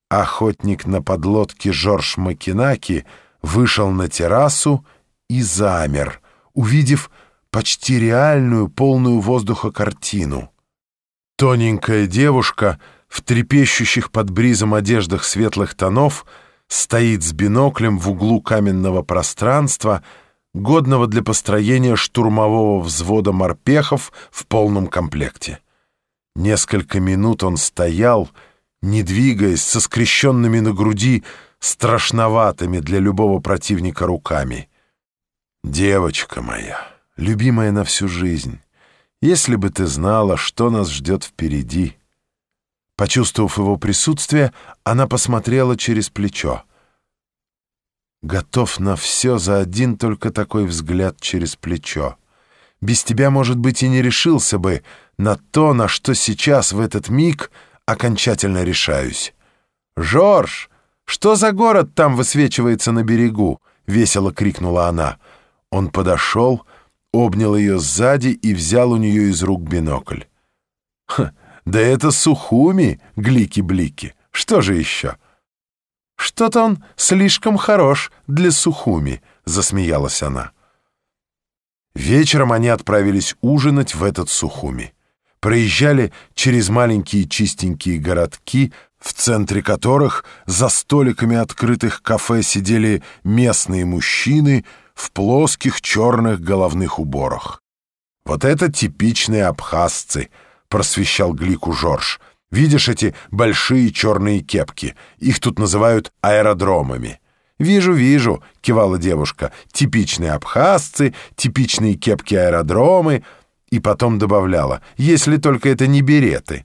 Охотник на подлодке Жорж Макинаки вышел на террасу и замер, увидев почти реальную, полную воздуха картину. Тоненькая девушка в трепещущих под бризом одеждах светлых тонов стоит с биноклем в углу каменного пространства, годного для построения штурмового взвода морпехов в полном комплекте. Несколько минут он стоял, не двигаясь, со скрещенными на груди, страшноватыми для любого противника руками. «Девочка моя, любимая на всю жизнь, если бы ты знала, что нас ждет впереди». Почувствовав его присутствие, она посмотрела через плечо. «Готов на все за один только такой взгляд через плечо. Без тебя, может быть, и не решился бы на то, на что сейчас, в этот миг, окончательно решаюсь. «Жорж, что за город там высвечивается на берегу?» — весело крикнула она. Он подошел, обнял ее сзади и взял у нее из рук бинокль. «Да это Сухуми, глики-блики. Что же еще?» «Что-то он слишком хорош для Сухуми», — засмеялась она. Вечером они отправились ужинать в этот Сухуми. Проезжали через маленькие чистенькие городки, в центре которых за столиками открытых кафе сидели местные мужчины в плоских черных головных уборах. «Вот это типичные абхазцы», — просвещал Глику Жорж. «Видишь эти большие черные кепки? Их тут называют аэродромами». «Вижу, вижу», — кивала девушка. «Типичные абхазцы, типичные кепки-аэродромы». И потом добавляла: «Если только это не береты».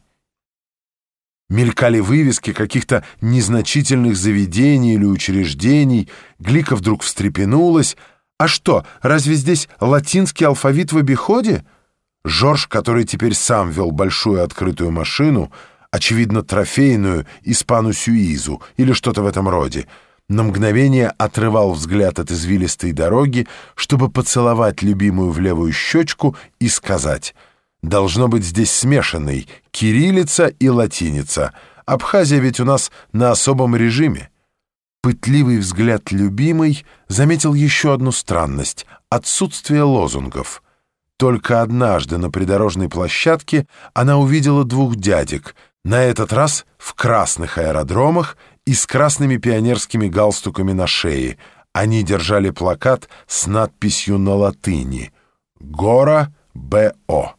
Мелькали вывески каких-то незначительных заведений или учреждений. Глика вдруг встрепенулась. «А что, разве здесь латинский алфавит в обиходе?» Жорж, который теперь сам вел большую открытую машину, очевидно, трофейную Испану Сюизу или что-то в этом роде, на мгновение отрывал взгляд от извилистой дороги, чтобы поцеловать любимую в левую щечку и сказать: «Должно быть здесь смешанный кириллица и латиница. Абхазия ведь у нас на особом режиме». Пытливый взгляд любимой заметил еще одну странность — отсутствие лозунгов. Только однажды на придорожной площадке она увидела двух дядек, на этот раз в красных аэродромах и с красными пионерскими галстуками на шее. Они держали плакат с надписью на латыни «Гора Б.О».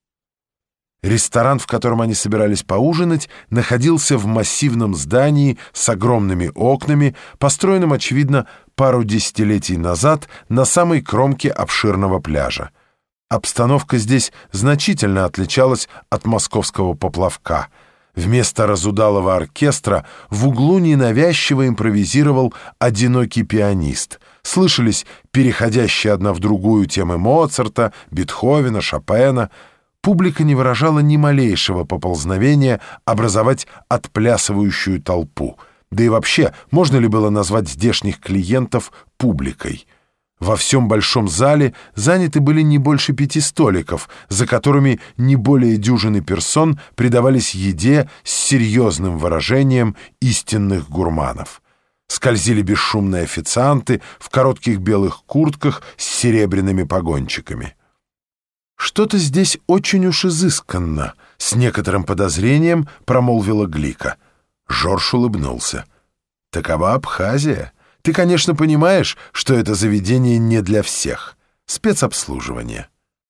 Ресторан, в котором они собирались поужинать, находился в массивном здании с огромными окнами, построенном, очевидно, пару десятилетий назад на самой кромке обширного пляжа. Обстановка здесь значительно отличалась от московского поплавка. Вместо разудалого оркестра в углу ненавязчиво импровизировал одинокий пианист. Слышались переходящие одна в другую темы Моцарта, Бетховена, Шопена. Публика не выражала ни малейшего поползновения образовать отплясывающую толпу. Да и вообще, можно ли было назвать здешних клиентов публикой? Во всем большом зале заняты были не больше 5 столиков, за которыми не более дюжины персон предавались еде с серьезным выражением истинных гурманов. Скользили бесшумные официанты в коротких белых куртках с серебряными погончиками. «Что-то здесь очень уж изысканно», — с некоторым подозрением промолвила Глика. Жорж улыбнулся. «Такова Абхазия. Ты, конечно, понимаешь, что это заведение не для всех. Спецобслуживание».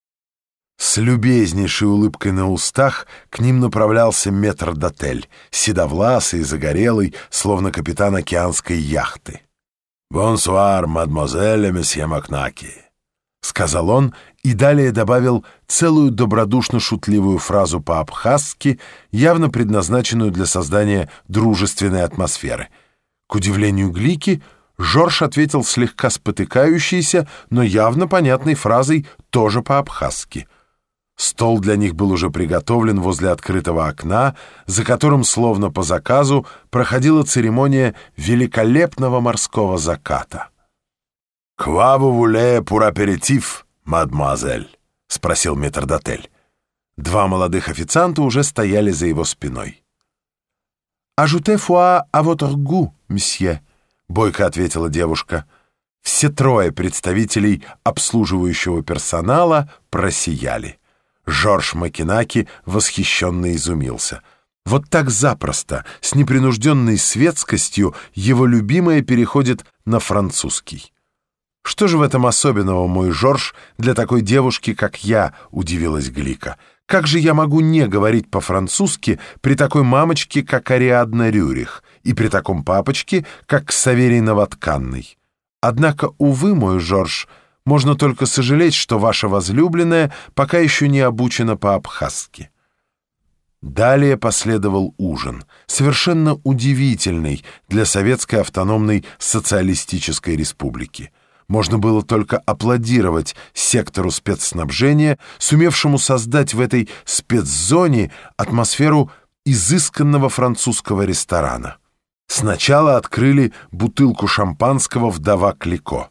С любезнейшей улыбкой на устах к ним направлялся метрдотель, седовласый и загорелый, словно капитан океанской яхты. «Бонсуар, мадемуазель и месье Макнаки», — сказал он и далее добавил целую добродушно-шутливую фразу по-абхазски, явно предназначенную для создания дружественной атмосферы. К удивлению Глики, Жорж ответил слегка спотыкающейся, но явно понятной фразой тоже по-абхазски. Стол для них был уже приготовлен возле открытого окна, за которым, словно по заказу, проходила церемония великолепного морского заката. «Quoi vous voulez pour apéritif, мадемуазель?» — спросил метрдотель. Два молодых официанта уже стояли за его спиной. «Ajoutez foi à votre goût, мсье», — бойко ответила девушка. Все трое представителей обслуживающего персонала просияли. Жорж Макинаки восхищенно изумился. Вот так запросто, с непринужденной светскостью, его любимая переходит на французский. «Что же в этом особенного, мой Жорж, для такой девушки, как я?» — удивилась Глика. «Как же я могу не говорить по-французски при такой мамочке, как Ариадна Рюрих, и при таком папочке, как Саверий Новотканный? Однако, увы, мой Жорж, можно только сожалеть, что ваша возлюбленная пока еще не обучена по-абхазски». Далее последовал ужин, совершенно удивительный для Советской автономной социалистической республики. Можно было только аплодировать сектору спецснабжения, сумевшему создать в этой спецзоне атмосферу изысканного французского ресторана. Сначала открыли бутылку шампанского «Вдова Клико».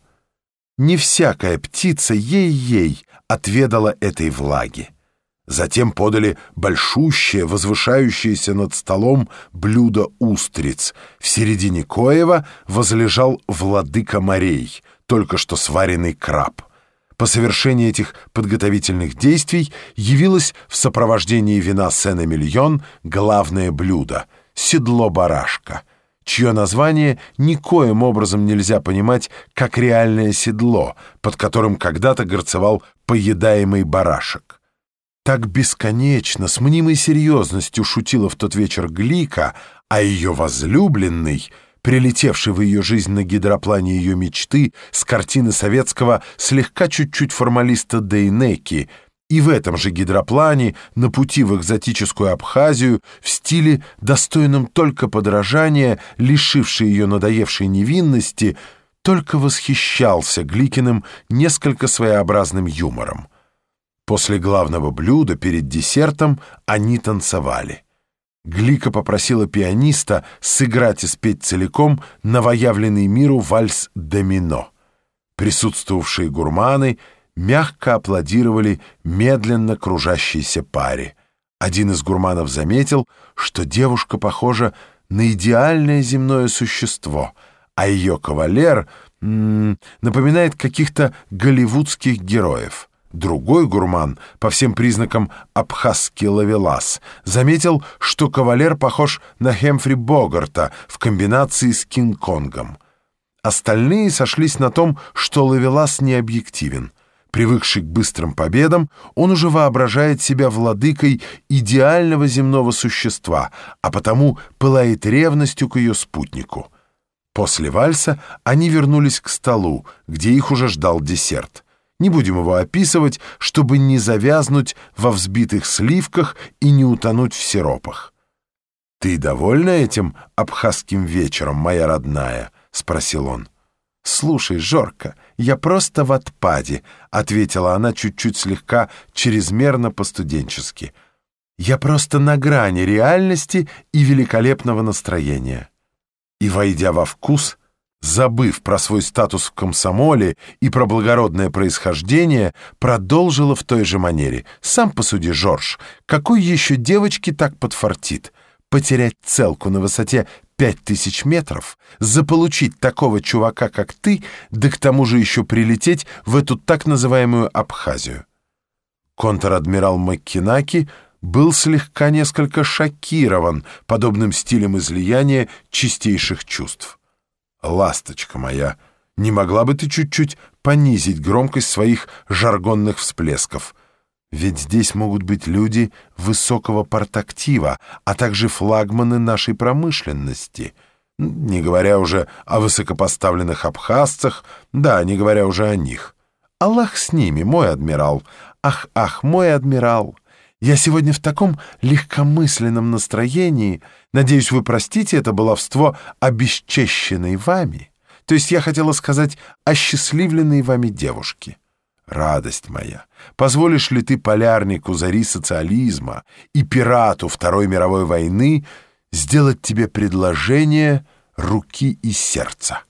Не всякая птица ей-ей отведала этой влаги. Затем подали большущее, возвышающееся над столом блюдо устриц, в середине коего возлежал владыка морей, только что сваренный краб. По совершении этих подготовительных действий явилось в сопровождении вина Сен-Эмильон главное блюдо — седло-барашка, чье название никоим образом нельзя понимать как реальное седло, под которым когда-то горцевал поедаемый барашек. Так бесконечно, с мнимой серьезностью шутила в тот вечер Глика, а ее возлюбленный, прилетевший в ее жизнь на гидроплане ее мечты с картины советского слегка чуть-чуть формалиста Дейнеки, и в этом же гидроплане на пути в экзотическую Абхазию в стиле, достойном только подражания, лишивший ее надоевшей невинности, только восхищался Гликиным несколько своеобразным юмором. После главного блюда перед десертом они танцевали. Глика попросила пианиста сыграть и спеть целиком новоявленный миру вальс «Домино». Присутствовавшие гурманы мягко аплодировали медленно кружащейся паре. Один из гурманов заметил, что девушка похожа на идеальное земное существо, а ее кавалер напоминает каких-то голливудских героев. Другой гурман, по всем признакам абхазский ловелас, заметил, что кавалер похож на Хэмфри Богарта в комбинации с Кинг-Конгом. Остальные сошлись на том, что ловелас не объективен. Привыкший к быстрым победам, он уже воображает себя владыкой идеального земного существа, а потому пылает ревностью к ее спутнику. После вальса они вернулись к столу, где их уже ждал десерт. Не будем его описывать, чтобы не завязнуть во взбитых сливках и не утонуть в сиропах. «Ты довольна этим абхазским вечером, моя родная?» — спросил он. «Слушай, Жорка, я просто в отпаде», — ответила она чуть-чуть слегка чрезмерно по-студенчески. «Я просто на грани реальности и великолепного настроения». И, войдя во вкус, забыв про свой статус в комсомоле и про благородное происхождение, продолжила в той же манере. «Сам посуди, Жорж, какой еще девочке так подфартит? Потерять целку на высоте 5000 метров, заполучить такого чувака, как ты, да к тому же еще прилететь в эту так называемую Абхазию». Контр-адмирал Маккинаки был слегка несколько шокирован подобным стилем излияния чистейших чувств. «Ласточка моя, не могла бы ты чуть-чуть понизить громкость своих жаргонных всплесков? Ведь здесь могут быть люди высокого портактива, а также флагманы нашей промышленности. Не говоря уже о высокопоставленных абхазцах, да, не говоря уже о них. Аллах с ними, мой адмирал. Ах, мой адмирал. Я сегодня в таком легкомысленном настроении. Надеюсь, вы простите это баловство обесчещенной вами. То есть я хотела сказать осчастливленной вами девушке. Радость моя, позволишь ли ты полярнику зари социализма и пирату Второй мировой войны сделать тебе предложение руки и сердца?»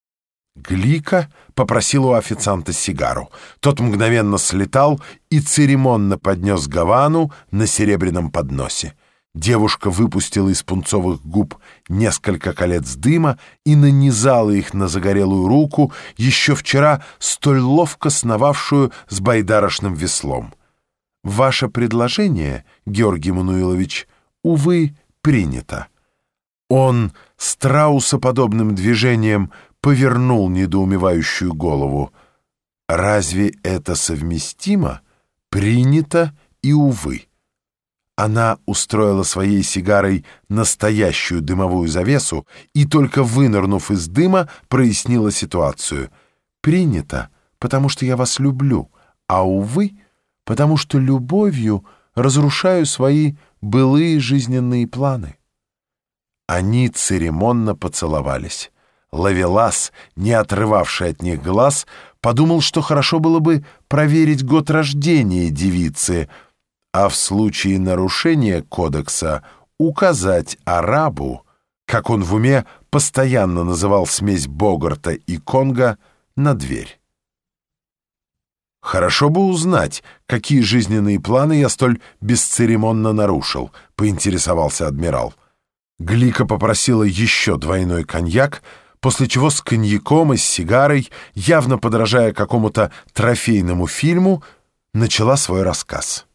Глика попросил у официанта сигару. Тот мгновенно слетал и церемонно поднес гавану на серебряном подносе. Девушка выпустила из пунцовых губ несколько колец дыма и нанизала их на загорелую руку, еще вчера столь ловко сновавшую с байдарочным веслом. «Ваше предложение, Георгий Мануилович, увы, принято». Он страусоподобным движением повернул недоумевающую голову. «Разве это совместимо? Принято и увы». Она устроила своей сигарой настоящую дымовую завесу и, только вынырнув из дыма, прояснила ситуацию. «Принято, потому что я вас люблю, а, увы, потому что любовью разрушаю свои былые жизненные планы». Они церемонно поцеловались. Ловелас, не отрывавший от них глаз, подумал, что хорошо было бы проверить год рождения девицы, а в случае нарушения кодекса указать арабу, как он в уме постоянно называл смесь Богарта и Конго, на дверь. «Хорошо бы узнать, какие жизненные планы я столь бесцеремонно нарушил», — поинтересовался адмирал. Глика попросила еще двойной коньяк, после чего с коньяком и с сигарой, явно подражая какому-то трофейному фильму, начала свой рассказ.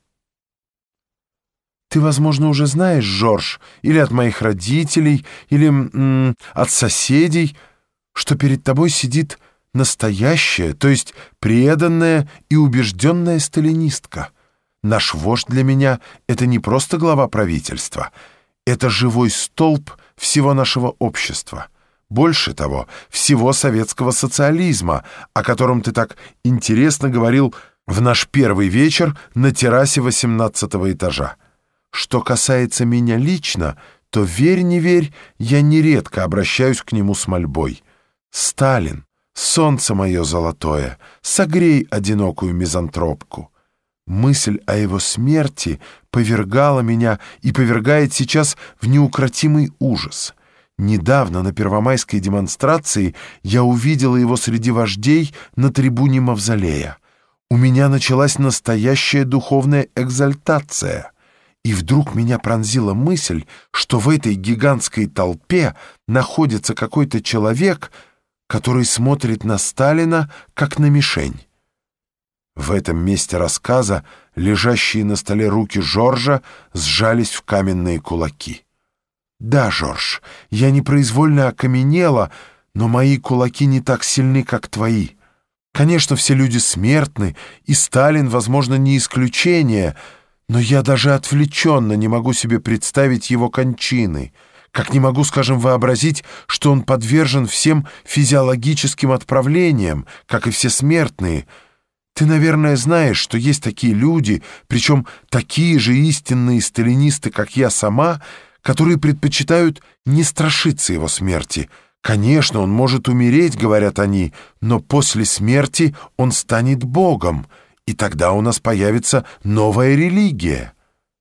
«Ты, возможно, уже знаешь, Жорж, или от моих родителей, или от соседей, что перед тобой сидит настоящая, то есть преданная и убежденная сталинистка. Наш вождь для меня — это не просто глава правительства, это живой столб всего нашего общества. Больше того, всего советского социализма, о котором ты так интересно говорил в наш первый вечер на террасе 18-го этажа. Что касается меня лично, то, верь не верь, я нередко обращаюсь к нему с мольбой. Сталин, солнце мое золотое, согрей одинокую мизантропку». Мысль о его смерти повергала меня и повергает сейчас в неукротимый ужас. Недавно на первомайской демонстрации я увидела его среди вождей на трибуне Мавзолея. У меня началась настоящая духовная экзальтация. И вдруг меня пронзила мысль, что в этой гигантской толпе находится какой-то человек, который смотрит на Сталина как на мишень. В этом месте рассказа лежащие на столе руки Жоржа сжались в каменные кулаки. «Да, Жорж, я непроизвольно окаменела, но мои кулаки не так сильны, как твои. Конечно, все люди смертны, и Сталин, возможно, не исключение, но я даже отвлеченно не могу себе представить его кончины, как не могу, скажем, вообразить, что он подвержен всем физиологическим отправлениям, как и все смертные. Ты, наверное, знаешь, что есть такие люди, причем такие же истинные сталинисты, как я сама, которые предпочитают не страшиться его смерти. Конечно, он может умереть, говорят они, но после смерти он станет Богом, и тогда у нас появится новая религия».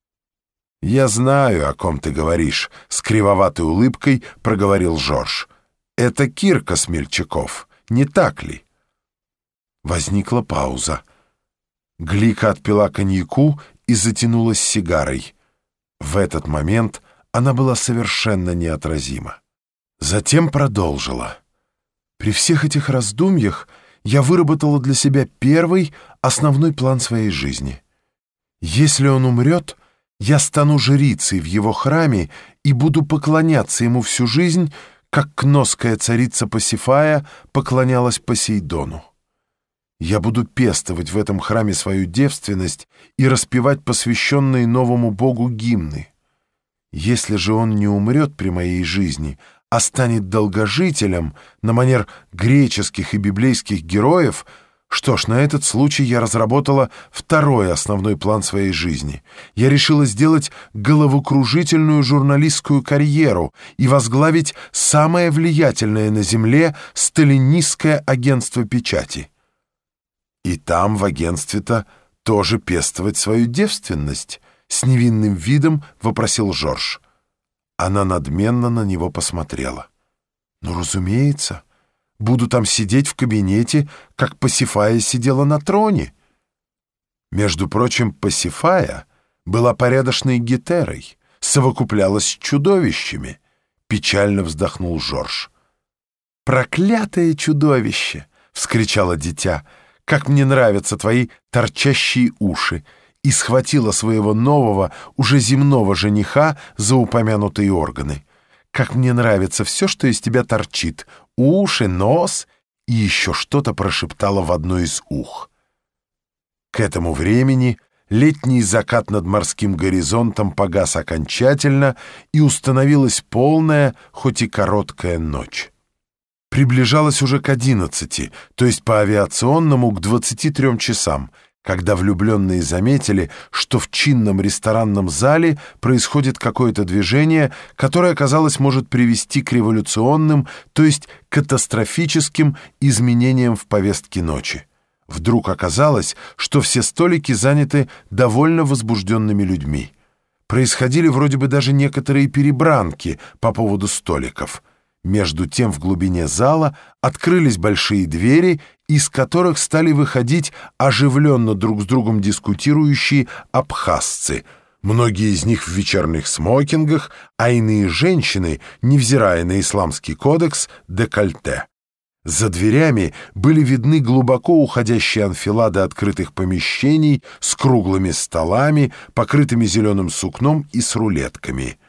«Я знаю, о ком ты говоришь», — с кривоватой улыбкой проговорил Жорж. «Это Кирка Смельчаков, не так ли?» Возникла пауза. Глика отпила коньяку и затянулась сигарой. В этот момент она была совершенно неотразима. Затем продолжила. «При всех этих раздумьях я выработала для себя первый основной план своей жизни. Если он умрет, я стану жрицей в его храме и буду поклоняться ему всю жизнь, как кносская царица Пасифая поклонялась Посейдону. Я буду пестовать в этом храме свою девственность и распевать посвященные новому богу гимны. Если же он не умрет при моей жизни, а станет долгожителем на манер греческих и библейских героев, что ж, на этот случай я разработала второй основной план своей жизни. Я решила сделать головокружительную журналистскую карьеру и возглавить самое влиятельное на земле сталинистское агентство печати. И там, в агентстве-то, тоже пестовать свою девственность? С невинным видом вопросил Жорж. Она надменно на него посмотрела. «Ну, разумеется, буду там сидеть в кабинете, как Пасифая сидела на троне». Между прочим, Пасифая была порядочной гетерой, совокуплялась с чудовищами. Печально вздохнул Жорж. «Проклятое чудовище!» — вскричало дитя. «Как мне нравятся твои торчащие уши!» И схватила своего нового, уже земного жениха за упомянутые органы. «Как мне нравится все, что из тебя торчит! Уши, нос!» И еще что-то прошептала в одно из ух. К этому времени летний закат над морским горизонтом погас окончательно, и установилась полная, хоть и короткая ночь. Приближалась уже к 11, то есть по авиационному к 23 часам, когда влюбленные заметили, что в чинном ресторанном зале происходит какое-то движение, которое, казалось, может привести к революционным, то есть катастрофическим изменениям в повестке ночи. Вдруг оказалось, что все столики заняты довольно возбужденными людьми. Происходили вроде бы даже некоторые перебранки по поводу столиков. Между тем в глубине зала открылись большие двери, из которых стали выходить оживленно друг с другом дискутирующие абхазцы, многие из них в вечерних смокингах, а иные женщины, невзирая на исламский кодекс, декольте. За дверями были видны глубоко уходящие анфилады открытых помещений с круглыми столами, покрытыми зеленым сукном и с рулетками.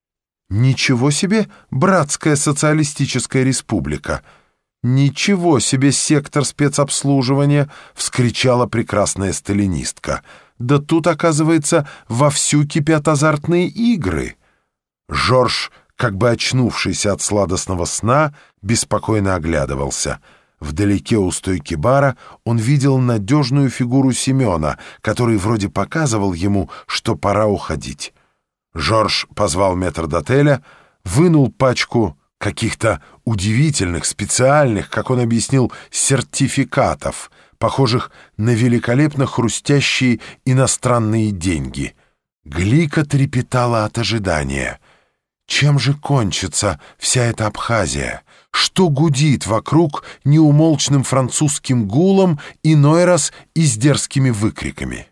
«Ничего себе, братская социалистическая республика! Ничего себе, сектор спецобслуживания!» — вскричала прекрасная сталинистка. «Да тут, оказывается, вовсю кипят азартные игры!» Жорж, как бы очнувшийся от сладостного сна, беспокойно оглядывался. Вдалеке у стойки бара он видел надежную фигуру Семена, который вроде показывал ему, что пора уходить. Жорж позвал метрдотеля, вынул пачку каких-то удивительных, специальных, как он объяснил, сертификатов, похожих на великолепно хрустящие иностранные деньги. Глика трепетала от ожидания. Чем же кончится вся эта Абхазия? Что гудит вокруг неумолчным французским гулом, иной раз и с дерзкими выкриками?